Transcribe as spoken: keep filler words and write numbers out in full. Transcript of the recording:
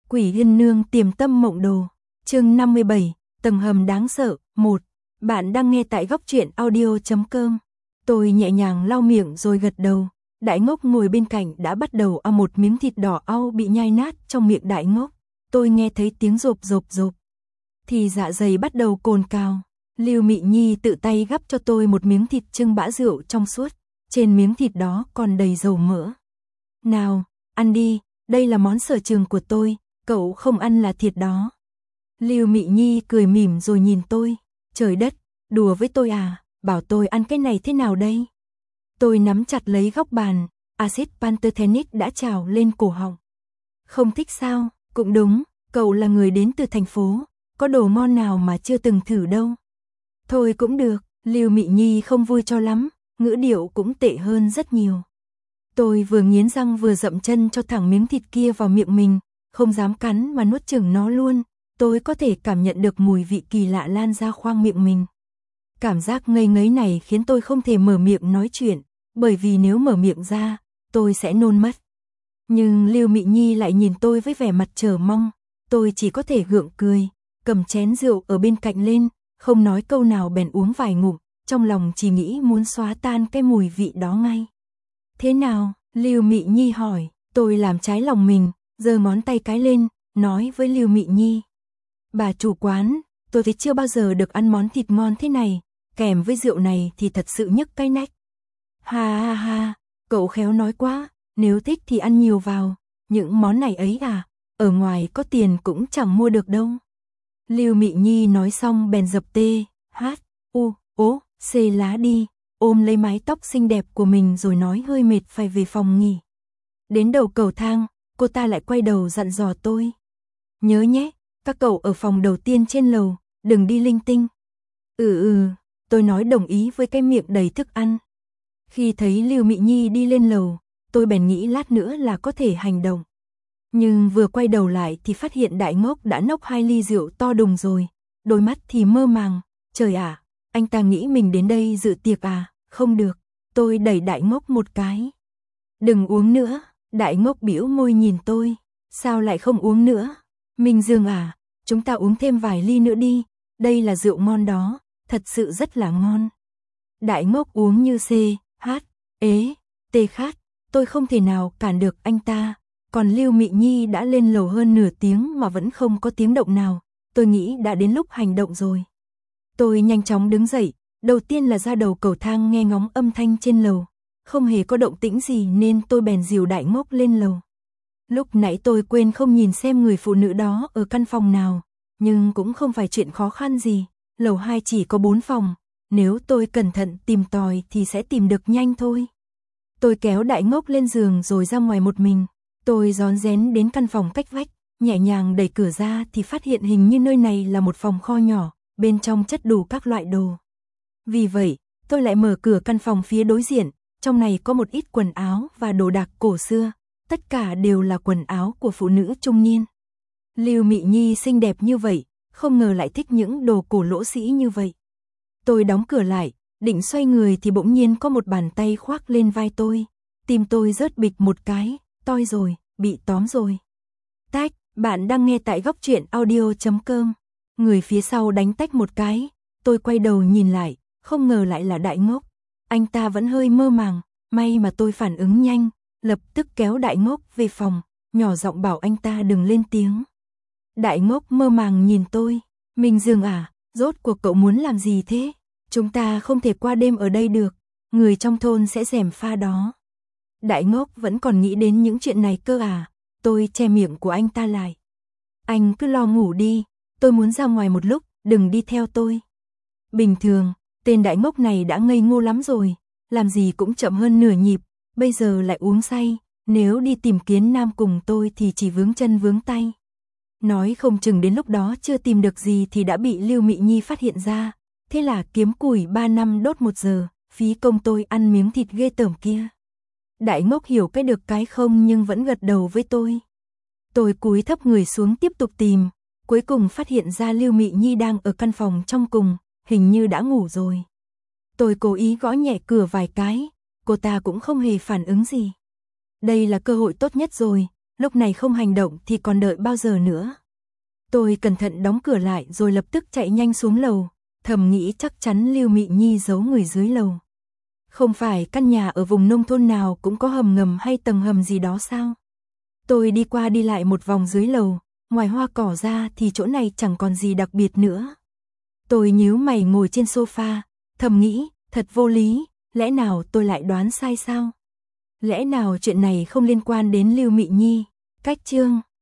Quỷ Yên Nương Tiềm Tâm Mộng Đồ, chương năm mươi bảy, tầng hầm đáng sợ, một. Bạn đang nghe tại góc truyện audio chấm com. Tôi nhẹ nhàng lau miệng rồi gật đầu. Đại Ngốc ngồi bên cạnh đã bắt đầu ăn một miếng thịt đỏ au bị nhai nát trong miệng Đại Ngốc. Tôi nghe thấy tiếng rộp rộp rộp. Thì dạ dày bắt đầu cồn cào. Lưu Mị Nhi tự tay gắp cho tôi một miếng thịt trưng bã rượu trong suốt. Trên miếng thịt đó còn đầy dầu mỡ. Nào, ăn đi, đây là món sở trường của tôi, cậu không ăn là thiệt đó. Lưu Mị Nhi cười mỉm rồi nhìn tôi. Trời đất, đùa với tôi à, bảo tôi ăn cái này thế nào đây? Tôi nắm chặt lấy góc bàn, axit pantothenic đã trào lên cổ họng. Không thích sao? Cũng đúng, cậu là người đến từ thành phố, có đồ ngon nào mà chưa từng thử đâu. Thôi cũng được, Lưu Mị Nhi không vui cho lắm, ngữ điệu cũng tệ hơn rất nhiều. Tôi vừa nghiến răng vừa dậm chân cho thẳng miếng thịt kia vào miệng mình, không dám cắn mà nuốt chửng nó luôn. Tôi có thể cảm nhận được mùi vị kỳ lạ lan ra khoang miệng mình. Cảm giác ngây ngấy này khiến tôi không thể mở miệng nói chuyện, bởi vì nếu mở miệng ra, tôi sẽ nôn mất. Nhưng Lưu Mị Nhi lại nhìn tôi với vẻ mặt chờ mong, tôi chỉ có thể gượng cười, cầm chén rượu ở bên cạnh lên, không nói câu nào bèn uống vài ngụm, trong lòng chỉ nghĩ muốn xóa tan cái mùi vị đó ngay. Thế nào? Lưu Mị Nhi hỏi. Tôi làm trái lòng mình, giơ ngón tay cái lên, nói với Lưu Mị Nhi. Bà chủ quán, tôi thấy chưa bao giờ được ăn món thịt ngon thế này, kèm với rượu này thì thật sự nhức cái nách. Ha ha ha, cậu khéo nói quá, nếu thích thì ăn nhiều vào, những món này ấy à, ở ngoài có tiền cũng chẳng mua được đâu. Lưu Mị Nhi nói xong bèn dập tê, hát, u, ố, xê lá đi, ôm lấy mái tóc xinh đẹp của mình rồi nói hơi mệt phải về phòng nghỉ. Đến đầu cầu thang, cô ta lại quay đầu dặn dò tôi. Nhớ nhé, các cậu ở phòng đầu tiên trên lầu, đừng đi linh tinh. Ừ ừ, tôi nói đồng ý với cái miệng đầy thức ăn. Khi thấy Lưu Mị Nhi đi lên lầu, tôi bèn nghĩ lát nữa là có thể hành động. Nhưng vừa quay đầu lại thì phát hiện Đại Ngốc đã nốc hai ly rượu to đùng rồi, đôi mắt thì mơ màng. Trời ạ, anh ta nghĩ mình đến đây dự tiệc à? Không được, tôi đẩy Đại Ngốc một cái. Đừng uống nữa. Đại Ngốc bĩu môi nhìn tôi. Sao lại không uống nữa? Minh Dương à, chúng ta uống thêm vài ly nữa đi, đây là rượu ngon đó, thật sự rất là ngon. Đại Ngốc uống như xê, hát, ế, tê khát, tôi không thể nào cản được anh ta. Còn Lưu Mị Nhi đã lên lầu hơn nửa tiếng mà vẫn không có tiếng động nào, tôi nghĩ đã đến lúc hành động rồi. Tôi nhanh chóng đứng dậy, đầu tiên là ra đầu cầu thang nghe ngóng âm thanh trên lầu. Không hề có động tĩnh gì nên tôi bèn dìu Đại Ngốc lên lầu. Lúc nãy tôi quên không nhìn xem người phụ nữ đó ở căn phòng nào, nhưng cũng không phải chuyện khó khăn gì, lầu hai chỉ có bốn phòng, nếu tôi cẩn thận tìm tòi thì sẽ tìm được nhanh thôi. Tôi kéo Đại Ngốc lên giường rồi ra ngoài một mình, tôi rón rén đến căn phòng cách vách, nhẹ nhàng đẩy cửa ra thì phát hiện hình như nơi này là một phòng kho nhỏ, bên trong chất đủ các loại đồ. Vì vậy, tôi lại mở cửa căn phòng phía đối diện. Trong này có một ít quần áo và đồ đạc cổ xưa, tất cả đều là quần áo của phụ nữ trung niên. Lưu Mị Nhi xinh đẹp như vậy, không ngờ lại thích những đồ cổ lỗ sĩ như vậy. Tôi đóng cửa lại, định xoay người thì bỗng nhiên có một bàn tay khoác lên vai tôi, tim tôi rớt bịch một cái, toi rồi, bị tóm rồi. Tách, bạn đang nghe tại góc truyện audio chấm com. Người phía sau đánh tách một cái, tôi quay đầu nhìn lại, không ngờ lại là Đại Ngốc. Anh ta vẫn hơi mơ màng, may mà tôi phản ứng nhanh, lập tức kéo Đại Ngốc về phòng, nhỏ giọng bảo anh ta đừng lên tiếng. Đại Ngốc mơ màng nhìn tôi, Minh Dương à, rốt cuộc cậu muốn làm gì thế? Chúng ta không thể qua đêm ở đây được, người trong thôn sẽ gièm pha đó. Đại Ngốc vẫn còn nghĩ đến những chuyện này cơ à, tôi che miệng của anh ta lại. Anh cứ lo ngủ đi, tôi muốn ra ngoài một lúc, đừng đi theo tôi. Bình thường, tên Đại Ngốc này đã ngây ngô lắm rồi, làm gì cũng chậm hơn nửa nhịp, bây giờ lại uống say, nếu đi tìm Kiến Nam cùng tôi thì chỉ vướng chân vướng tay. Nói không chừng đến lúc đó chưa tìm được gì thì đã bị Lưu Mị Nhi phát hiện ra, thế là kiếm củi ba năm đốt một giờ, phí công tôi ăn miếng thịt ghê tởm kia. Đại Ngốc hiểu cái được cái không nhưng vẫn gật đầu với tôi. Tôi cúi thấp người xuống tiếp tục tìm, cuối cùng phát hiện ra Lưu Mị Nhi đang ở căn phòng trong cùng. Hình như đã ngủ rồi. Tôi cố ý gõ nhẹ cửa vài cái, cô ta cũng không hề phản ứng gì. Đây là cơ hội tốt nhất rồi, lúc này không hành động thì còn đợi bao giờ nữa. Tôi cẩn thận đóng cửa lại rồi lập tức chạy nhanh xuống lầu, thầm nghĩ chắc chắn Lưu Mị Nhi giấu người dưới lầu. Không phải căn nhà ở vùng nông thôn nào cũng có hầm ngầm hay tầng hầm gì đó sao? Tôi đi qua đi lại một vòng dưới lầu, ngoài hoa cỏ ra thì chỗ này chẳng còn gì đặc biệt nữa. Tôi nhíu mày ngồi trên sofa, thầm nghĩ, thật vô lý, lẽ nào tôi lại đoán sai sao? Lẽ nào chuyện này không liên quan đến Lưu Mị Nhi? Cách chương